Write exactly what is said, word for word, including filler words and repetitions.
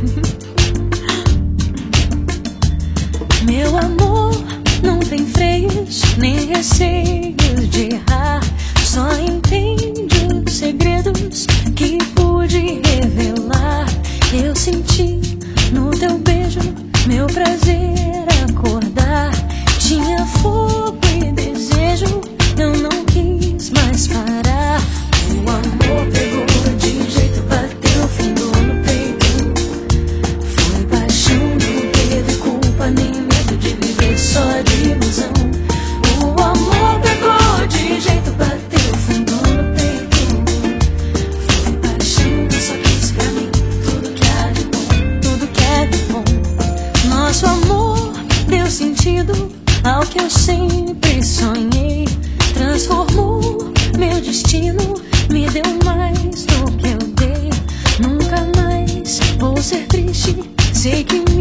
Meu amor não tem freios, nem receios de errar. Só entende os segredos que pude revelar. Eu senti no teu beijo meu prazer acordar. Tinha fogo e desejo, eu não quis mais parar. O amor pegou de jeito, bateu fundo no peito. Foi paixão, não teve culpa nem medo de viver só de ilusão. O amor pegou de jeito, bateu fundo no peito. Foi paixão, só quis pra mim tudo que há de bom, tudo que é de bom. Nosso amor deu sentido ao que eu sempre sonhei. Transformou meu destino, me deu mais do que eu dei. Nunca mais vou ser triste, sei que